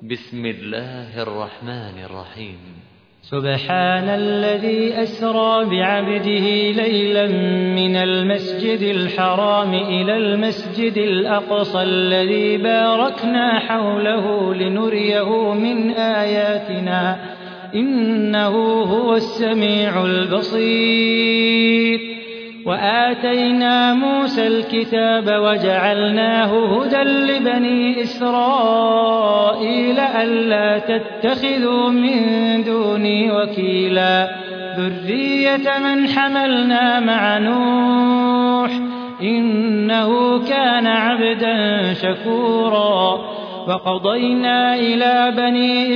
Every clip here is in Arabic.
بسم الله الرحمن الرحيم. سبحان الذي أسرى بعبده ليلا من المسجد الحرام إلى المسجد الأقصى الذي باركنا حوله لنريه من آياتنا إنه هو السميع البصير. وآتينا موسى الكتاب وجعلناه هدى لبني إسرائيل ألا تتخذوا من دوني وكيلا ذرية من حملنا مع نوح إنه كان عبدا شكورا. وقضينا إلى بني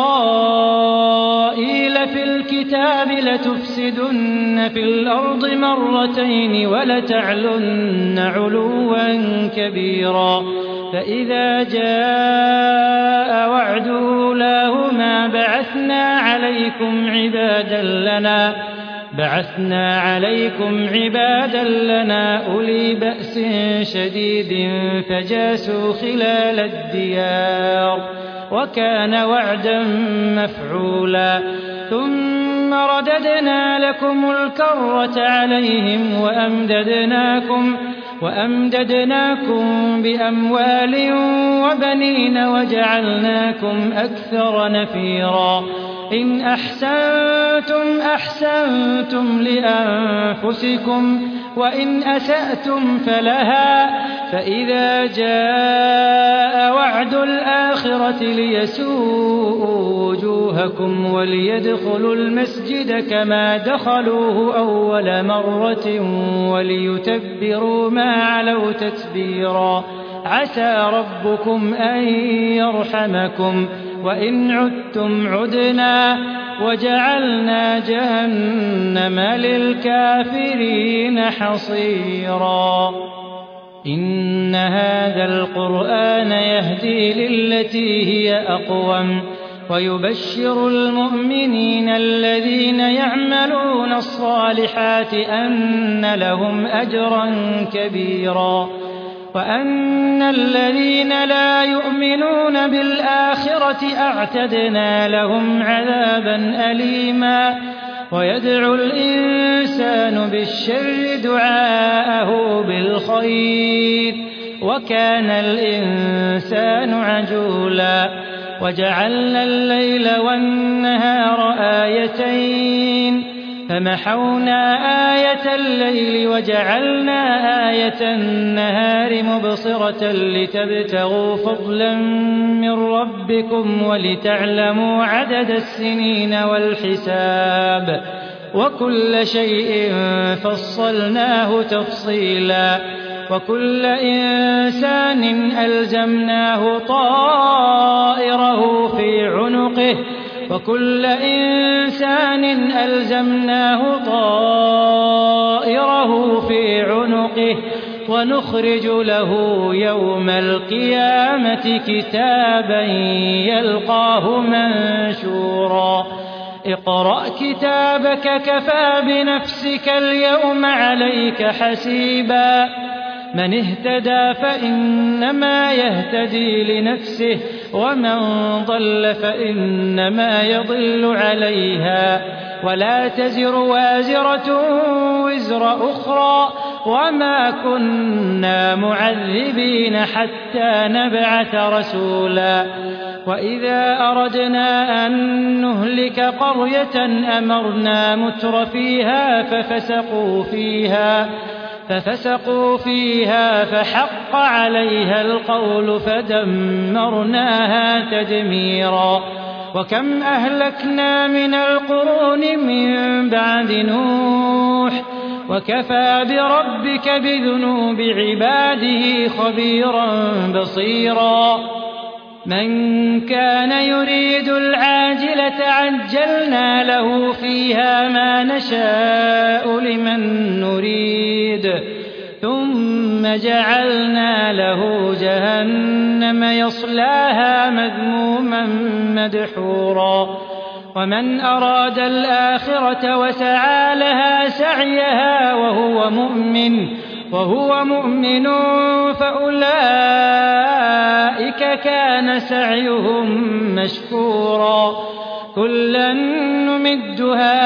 إسرائيل في الكتاب لتفسدن في الأرض مرتين ولتعلن علوا كبيرا فإذا جاء وعد أولاهما بعثنا عليكم عبادا لنا أولي بأس شديد فجاسوا خلال الديار وكان وعدا مفعولا. ثم رددنا لكم الكرة عليهم وأمددناكم بأموال وبنين وجعلناكم أكثر نفيرا. إن أحسنتم لأنفسكم وإن أسأتم فلها فإذا جاء وعد الآخرة ليسوءوا وجوهكم وليدخلوا المسجد كما دخلوه أول مرة وليتبروا ما علوا تتبيرا. عسى ربكم أن يرحمكم وإن عدتم عدنا وجعلنا جهنم للكافرين حصيرا. إن هذا القرآن يهدي للتي هي أقوم ويبشر المؤمنين الذين يعملون الصالحات أن لهم أجرا كبيرا وأن الذين لا يؤمنون بالآخرة أعتدنا لهم عذابا أليما. ويدعو الإنسان بالشر دعاءه بالخير وكان الإنسان عجولا. وجعلنا الليل والنهار آيتين فمحونا آية الليل وجعلنا آية النهار مبصرة لتبتغوا فضلا من ربكم ولتعلموا عدد السنين والحساب وكل شيء فصلناه تفصيلا. وكل إنسان ألزمناه طائره في عنقه ونخرج له يوم القيامة كتابا يلقاه منشورا. اقرأ كتابك كفى بنفسك اليوم عليك حسيبا. من اهتدى فإنما يهتدي لنفسه ومن ضل فإنما يضل عليها ولا تزر وازرة وزر أخرى وما كنا معذبين حتى نبعث رسولا. وإذا أردنا أن نهلك قرية أمرنا متر فيها ففسقوا فيها فحق عليها القول فدمرناها تدميرا. وكم أهلكنا من القرون من بعد نوح وكفى بربك بذنوب عباده خبيرا بصيرا. من كان يريد العاجلة عجلنا له فيها ما نشاء لمن نريد ثم جعلنا له جهنم يصلاها مذموما مدحورا. ومن أراد الآخرة وسعى لها سعيها وهو مؤمن وهو مؤمن فأولئك كان سعيهم مشكورا كلا نمد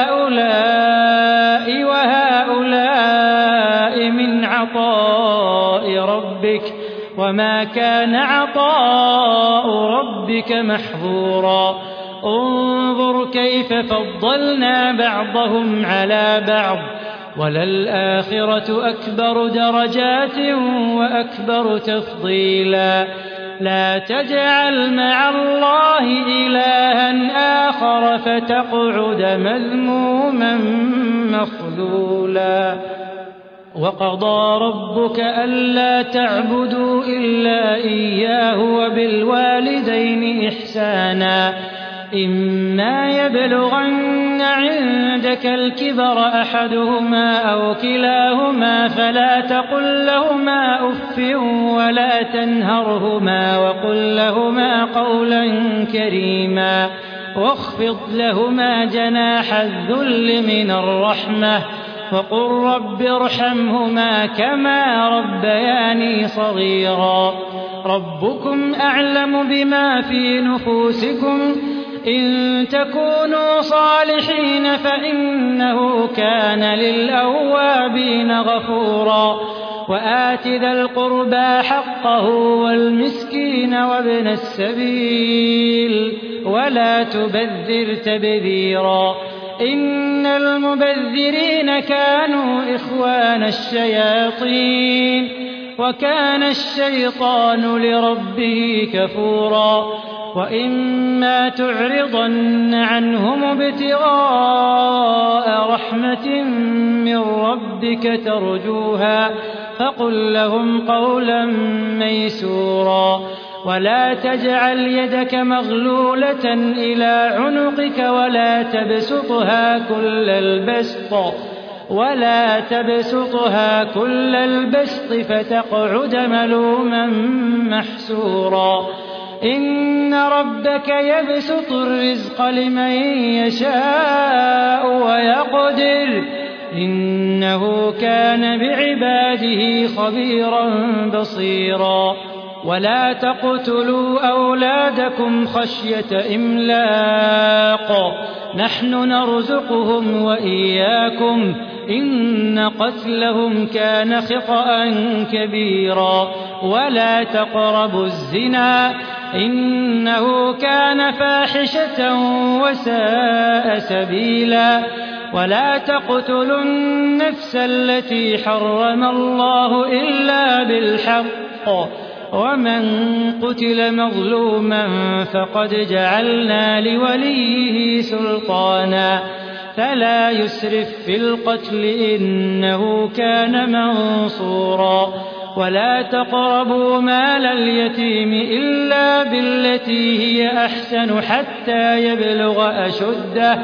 هؤلاء وهؤلاء من عطاء ربك وما كان عطاء ربك محظورا انظر كيف فضلنا بعضهم على بعض وللآخرة أكبر درجات وأكبر تفضيلا لا تجعل مع الله إلها آخر فتقعد مذموما مخذولا وقضى ربك ألا تعبدوا إلا إياه وبالوالدين إحسانا إما يبلغن عندك الكبر أحدهما أو كلاهما فلا تقل لهما أف ولا تنهرهما وقل لهما قولا كريما واخفض لهما جناح الذل من الرحمة وقل رب ارحمهما كما ربياني صغيرا ربكم أعلم بما في نفوسكم إن تكونوا صالحين فإنه كان للأوابين غفورا وآت ذا القربى حقه والمسكين وابن السبيل ولا تبذر تبذيرا إن المبذرين كانوا إخوان الشياطين وكان الشيطان لربه كفورا وإما تعرضن عنهم ابتغاء رحمة من ربك ترجوها فقل لهم قولا ميسورا ولا تجعل يدك مغلولة إلى عنقك ولا تبسطها كل البسط فتقعد ملوما محسورا إن ربك يبسط الرزق لمن يشاء ويقدر إنه كان بعباده خبيرا بصيرا ولا تقتلوا أولادكم خشية إملاق نحن نرزقهم وإياكم إن قتلهم كان خطأ كبيرا ولا تقربوا الزنا إنه كان فاحشة وساء سبيلا ولا تقتلوا النفس التي حرم الله إلا بالحق ومن قتل مظلوما فقد جعلنا لوليه سلطانا فلا يسرف في القتل إنه كان منصورا ولا تقربوا مال اليتيم إلا بالتي هي أحسن حتى يبلغ أشده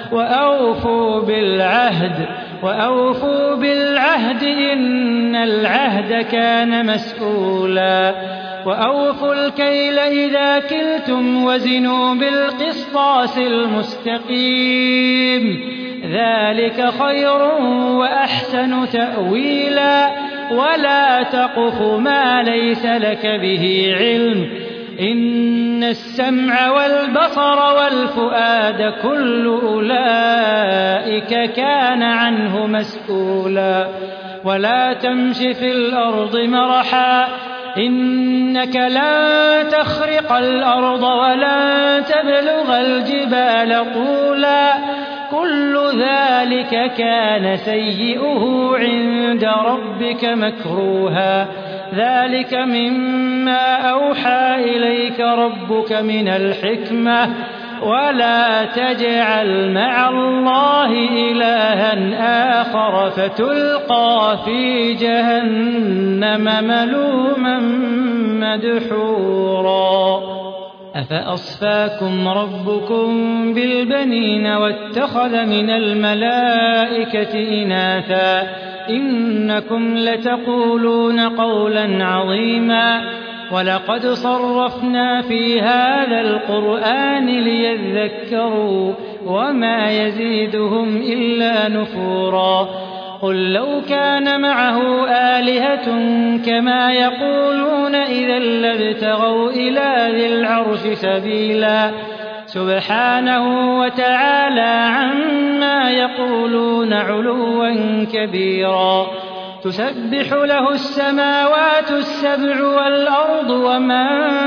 وأوفوا بالعهد إن العهد كان مسؤولا وأوفوا الكيل إذا كلتم وزنوا بالقسطاس المستقيم ذلك خير وأحسن تأويلا ولا تقف ما ليس لك به علم إن السمع والبصر والفؤاد كل أولئك كان عنه مسؤولا ولا تمش في الأرض مرحا إنك لن تخرق الأرض ولن تبلغ الجبال طولا كل ذلك كان سيئه عند ربك مكروها ذلك مما أوحى إليك ربك من الحكمة ولا تجعل مع الله إلها آخر فتلقى في جهنم ملوما مدحورا أفأصفاكم ربكم بالبنين واتخذ من الملائكة إناثا إنكم لتقولون قولا عظيما ولقد صرفنا في هذا القرآن ليذكروا وما يزيدهم إلا نفورا قل لو كان معه آلهة كما يقولون إذا لابتغوا إلى ذي العرش سبيلا سبحانه وتعالى عما يقولون علوا كبيرا تسبح له السماوات السبع والأرض ومن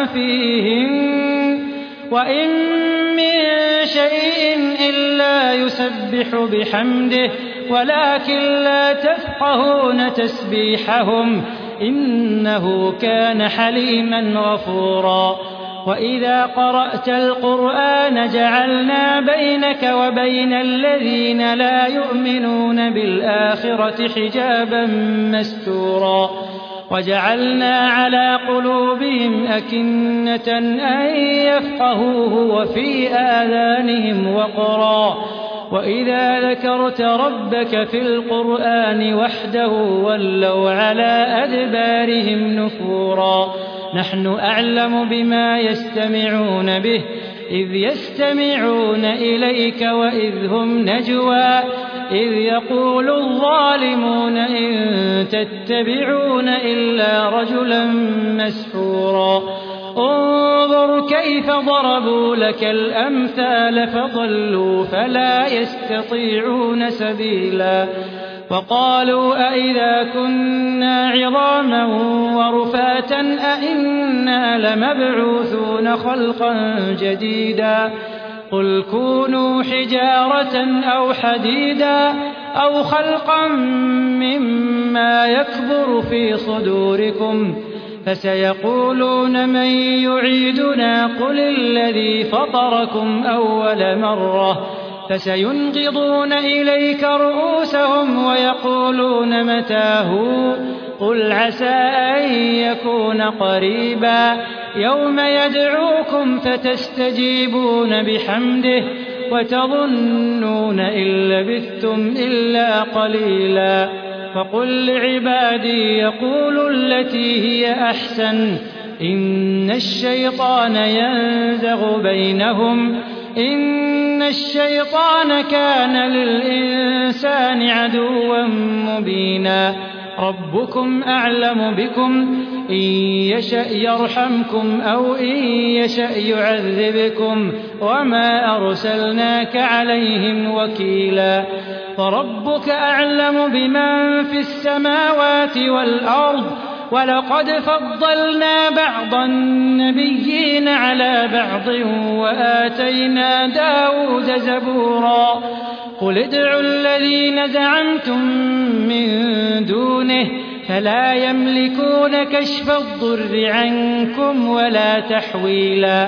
فيهن وإن من شيء إلا يسبح بحمده ولكن لا تفقهون تسبيحهم إنه كان حليما غفورا وإذا قرأت القرآن جعلنا بينك وبين الذين لا يؤمنون بالآخرة حجابا مستورا وجعلنا على قلوبهم أكنة أن يفقهوه وفي آذانهم وقرا وإذا ذكرت ربك في القرآن وحده ولوا على أدبارهم نفورا نحن أعلم بما يستمعون به إذ يستمعون إليك وإذ هم نجوى إذ يقول الظالمون إن تتبعون إلا رجلا مسحورا انظر كيف ضربوا لك الأمثال فضلوا فلا يستطيعون سبيلا وقالوا أئذا كنا عظاما ورفاتا أئنا لمبعوثون خلقا جديدا قل كونوا حجارة أو حديدا أو خلقا مما يكبر في صدوركم فسيقولون من يعيدنا قل الذي فطركم أول مرة فسينغضون إليك رؤوسهم ويقولون متى هو قل عسى أن يكون قريبا يوم يدعوكم فتستجيبون بحمده وتظنون إن لبثتم إلا قليلا فقل لعبادي يقولوا التي هي أحسن إن الشيطان ينزغ بينهم إن الشيطان كان للإنسان عدوا مبينا ربكم أعلم بكم إن يشأ يرحمكم أو إن يشأ يعذبكم وما أرسلناك عليهم وكيلا فربك أعلم بمن في السماوات والأرض ولقد فضلنا بعض النبيين على بعض وآتينا داود زبورا قل ادعوا الذين زعمتم من دونه فلا يملكون كشف الضر عنكم ولا تحويلا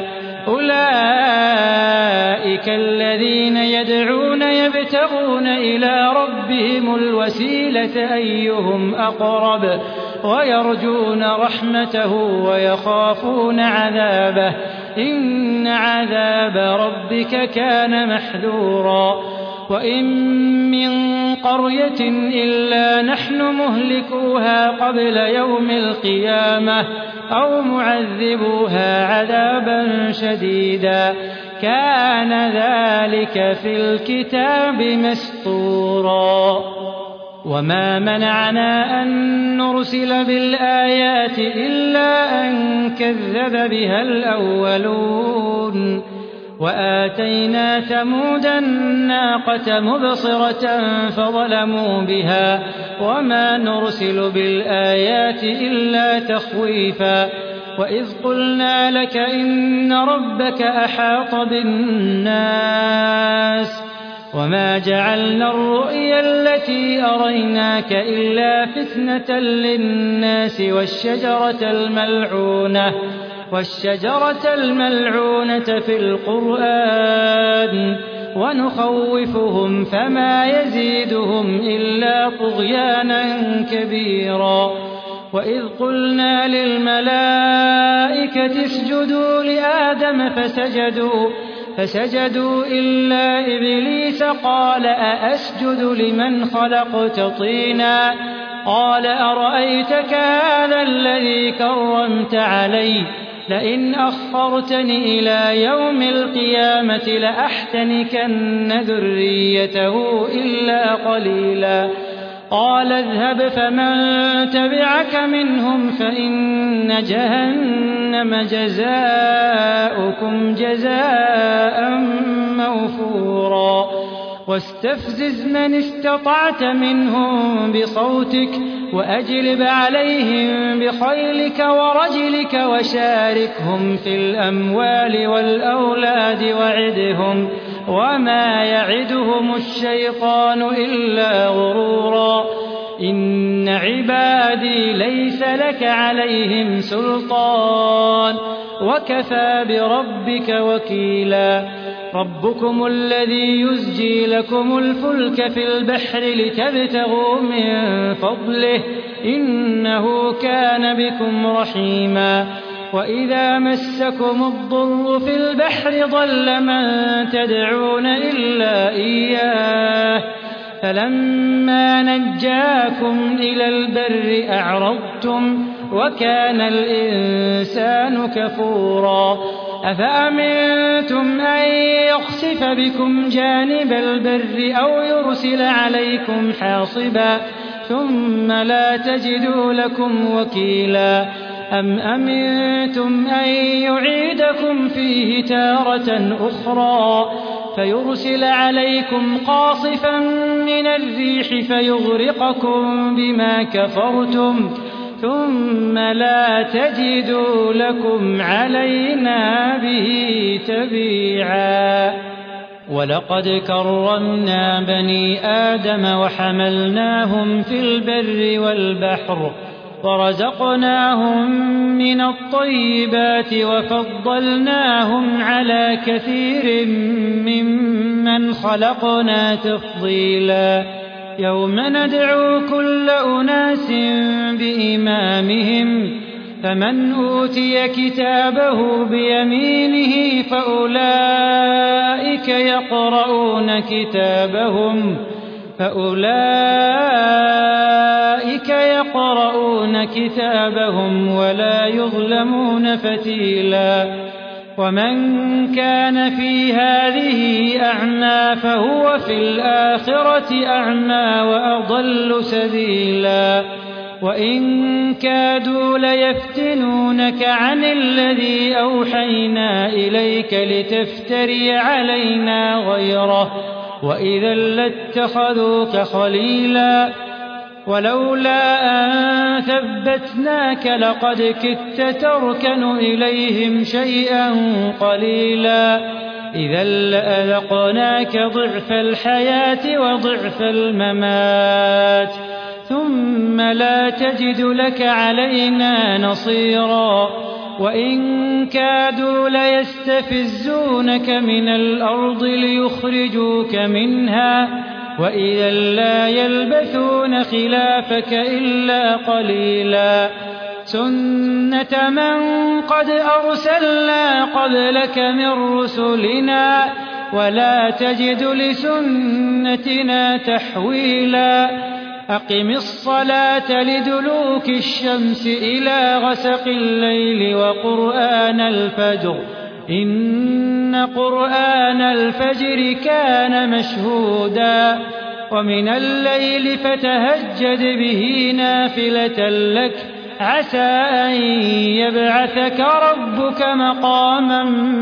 أولئك الذين يدعون يبتغون إلى ربهم الوسيلة أيهم أقرب ويرجون رحمته ويخافون عذابه إن عذاب ربك كان محذورا وإن من قرية إلا نحن مهلكوها قبل يوم القيامة أو معذبوها عذابا شديدا كان ذلك في الكتاب مسطورا وما منعنا أن نرسل بالآيات إلا أن كذب بها الأولون وآتينا ثمود الناقة مبصرة فظلموا بها وما نرسل بالآيات إلا تخويفا وإذ قلنا لك إن ربك أحاط بالناس وما جعلنا الرؤيا التي أريناك إلا فتنة للناس والشجرة الملعونة في القرآن ونخوفهم فما يزيدهم إلا طغيانا كبيرا وإذ قلنا للملائكة اسجدوا لآدم فسجدوا إلا إبليس قال أأسجد لمن خلقت طينا قال أرأيتك هذا الذي كرمت علي لئن أخرتني إلى يوم القيامة لأحتنكن ذريته إلا قليلا قال اذهب فمن تبعك منهم فإن جهنم جزاؤكم جزاء موفورا واستفزز من استطعت منهم بصوتك وأجلب عليهم بخيلك ورجلك وشاركهم في الأموال والأولاد وعدهم وما يعدهم الشيطان إلا غرورا إن عبادي ليس لك عليهم سلطان وكفى بربك وكيلا ربكم الذي يزجي لكم الفلك في البحر لتبتغوا من فضله إنه كان بكم رحيما وإذا مسكم الضر في البحر ضل من تدعون إلا إياه فلما نجاكم إلى البر أعرضتم وكان الإنسان كفورا أفأمنتم أن يخسف بكم جانب البر أو يرسل عليكم حاصبا ثم لا تجدوا لكم وكيلا أم أمنتم أن يعيدكم فيه تارة أخرى فيرسل عليكم قاصفا من الريح فيغرقكم بما كفرتم ثم لا تجدوا لكم علينا به تبيعا ولقد كرمنا بني آدم وحملناهم في البر والبحر ورزقناهم من الطيبات وفضلناهم على كثير ممن خلقنا تفضيلا يوم ندعو كل أناس بإمامهم فمن أوتي كتابه بيمينه فأولئك يقرؤون كتابهم ولا يظلمون فتيلا ومن كان في هذه أعمى فهو في الآخرة أعمى وأضل سبيلا وإن كادوا ليفتنونك عن الذي أوحينا إليك لتفتري علينا غيره وإذا لاتخذوك خليلا ولولا أن ثبتناك لقد كدت تركن إليهم شيئا قليلا إذا لأذقناك ضعف الحياة وضعف الممات ثم لا تجد لك علينا نصيرا وإن كادوا ليستفزونك من الأرض ليخرجوك منها وإذا لا يلبثون خلافك إلا قليلا سنة من قد أرسلنا قبلك من رسلنا ولا تجد لسنتنا تحويلا أقم الصلاة لدلوك الشمس إلى غسق الليل وقرآن الفجر إن قرآن الفجر كان مشهودا ومن الليل فتهجد به نافلة لك عسى أن يبعثك ربك مقاما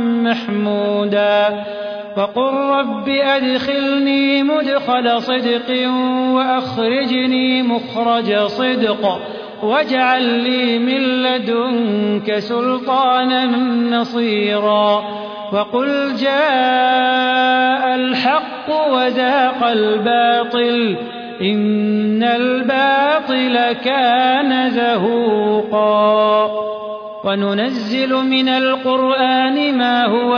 محمودا وقل رب أدخلني مدخل صدق وأخرجني مخرج صدق واجعل لي من لدنك سلطانا نصيرا وقل جاء الحق وزاق الباطل إن الباطل كان زهوقا وننزل من القرآن ما هو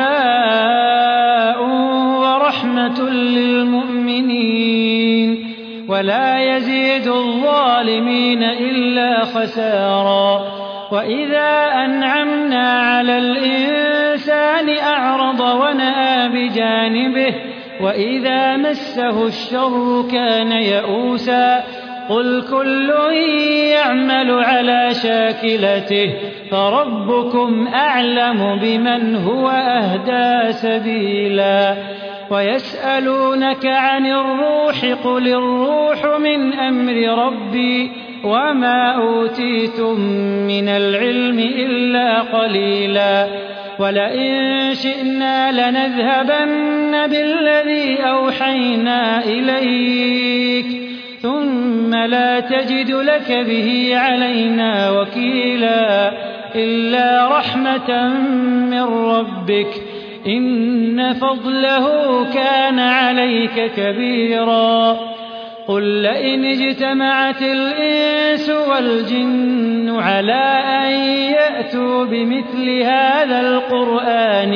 شفاء ورحمة للمؤمنين ولا يزيد الظالمين إلا خسارا وإذا أنعمنا على الإنسان أعرض ونأى بجانبه وإذا مسه الشر كان يئوسا قل كل يعمل على شاكلته فربكم أعلم بمن هو أهدى سبيلا ويسألونك عن الروح قل الروح من أمر ربي وما أوتيتم من العلم إلا قليلا ولئن شئنا لنذهبن بالذي أوحينا إليك ثم لا تجد لك به علينا وكيلا إلا رحمة من ربك إن فضله كان عليك كبيرا قل لئن اجتمعت الإنس والجن على أن يأتوا بمثل هذا القرآن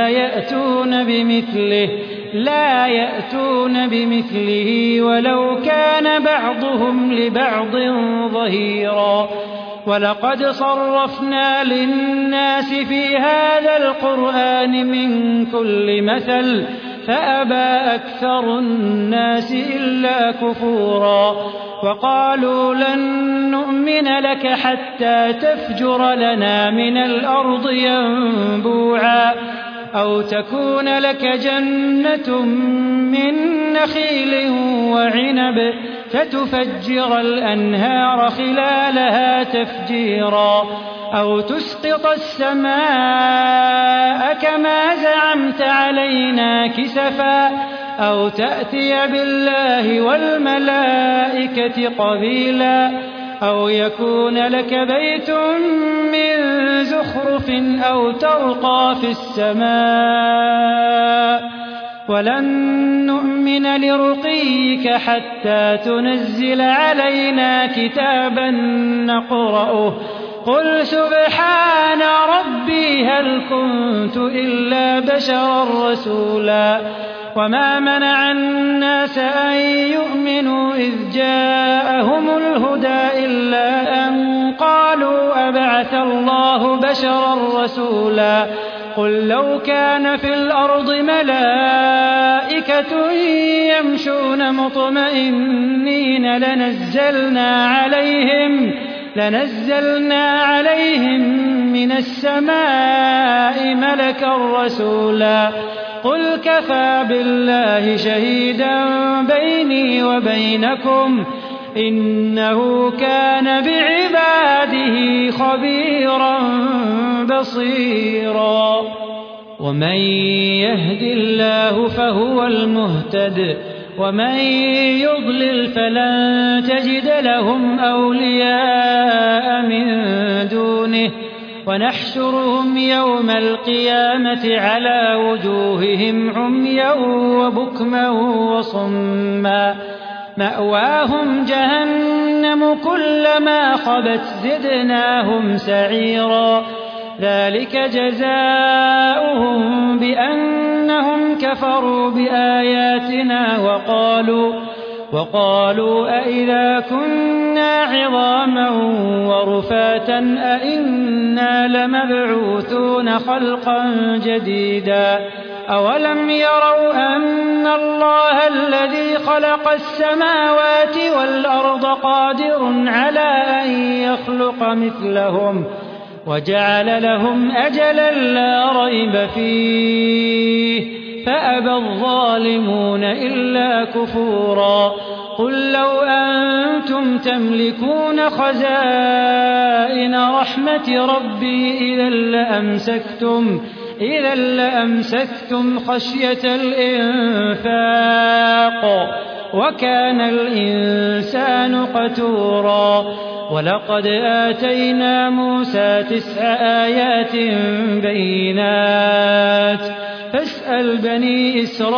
لا يأتون بمثله ولو كان بعضهم لبعض ظهيرا ولقد صرفنا للناس في هذا القرآن من كل مثل فأبى أكثر الناس إلا كفورا وقالوا لن نؤمن لك حتى تفجر لنا من الأرض ينبوعا أو تكون لك جنة من نخيل وعنب فتفجر الأنهار خلالها تفجيرا أو تسقط السماء كما زعمت علينا كسفا أو تأتي بالله والملائكة قبيلا أو يكون لك بيت من زخرف أو ترقى في السماء ولن نؤمن لرقيك حتى تنزل علينا كتابا نقرأه قل سبحان ربي هل كنت إلا بشرا رسولا وما منع الناس أن يؤمنوا إذ جاءهم الهدى إلا أن قالوا أبعث الله بشرا رسولا قل لو كان في الأرض ملائكة يمشون مطمئنين لنزلنا عليهم من السماء ملكا رسولا قل كفى بالله شهيدا بيني وبينكم إنه كان بعباده خبيرا بصيرا ومن يهد الله فهو المهتد ومن يضلل فلن تجد لهم أولياء من دونه ونحشرهم يوم القيامة على وجوههم عميا وبكما وصما مأواهم جهنم كلما خبت زدناهم سعيرا ذلك جزاؤهم بأنهم كفروا بآياتنا وقالوا أئذا كنا عظاما ورفاتا أئنا لمبعوثون خلقا جديدا أولم يروا أن الله الذي خلق السماوات والأرض قادر على أن يخلق مثلهم وجعل لهم أجلا لا ريب فيه فأبى الظالمون إلا كفورا قل لو أنتم تملكون خزائن رحمة ربي إذا لأمسكتم خشية الإنفاق وكان الإنسان قتورا ولقد آتينا موسى 9 آيات بينات فاسأل بني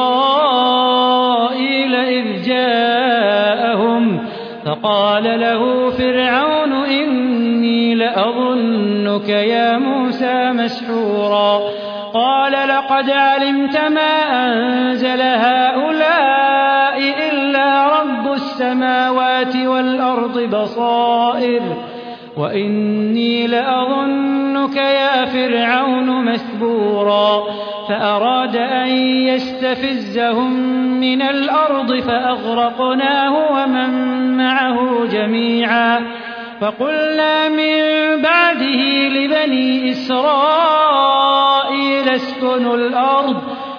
إسرائيل إذ جاءهم فقال له فرعون إني لأظنك يا موسى مسحورا قال لقد علمت ما أنزل هؤلاء إلا رب السماوات والأرض بصائر وإني لأظنك يا فرعون مثبورا فأراد أن يستفزهم من الأرض فأغرقناه ومن معه جميعا فقلنا من بعده لبني إسرائيل اسكنوا الأرض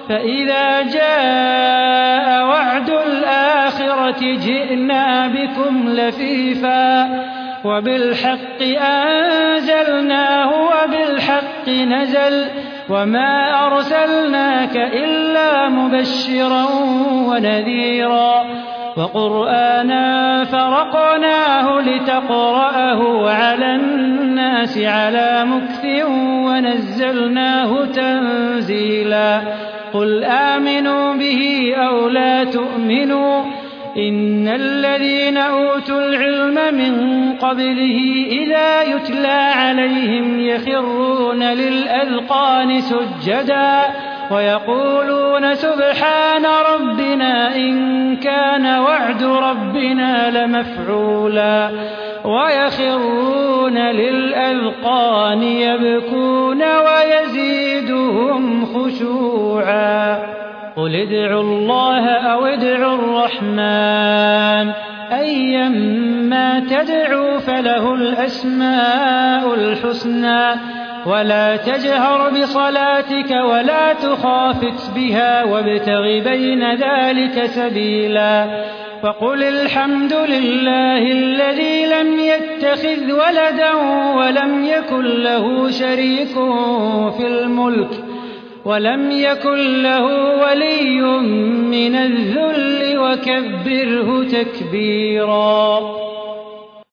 فإذا جاء وعد الآخرة جئنا بكم لفيفا وبالحق أنزلناه وبالحق نزل وما أرسلناك إلا مبشرا ونذيرا وقرآنا فرقناه لتقرأه على الناس على مكث ونزلناه تنزيلا قل آمنوا به أو لا تؤمنوا إن الذين أوتوا العلم من قبله إذا يتلى عليهم يخرون للأذقان سجدا ويقولون سبحان ربنا إن كان وعد ربنا لمفعولا ويخرون للأذقان يبكون ويزيدهم خشوعا قل ادعوا الله أو ادعوا الرحمن أيما تدعوا فله الأسماء الحسنى ولا تجهر بصلاتك ولا تخافت بها وابتغ بين ذلك سبيلا وقل الحمد لله الذي لم يتخذ ولدا ولم يكن له شريك في الملك ولم يكن له ولي من الذل وكبره تكبيرا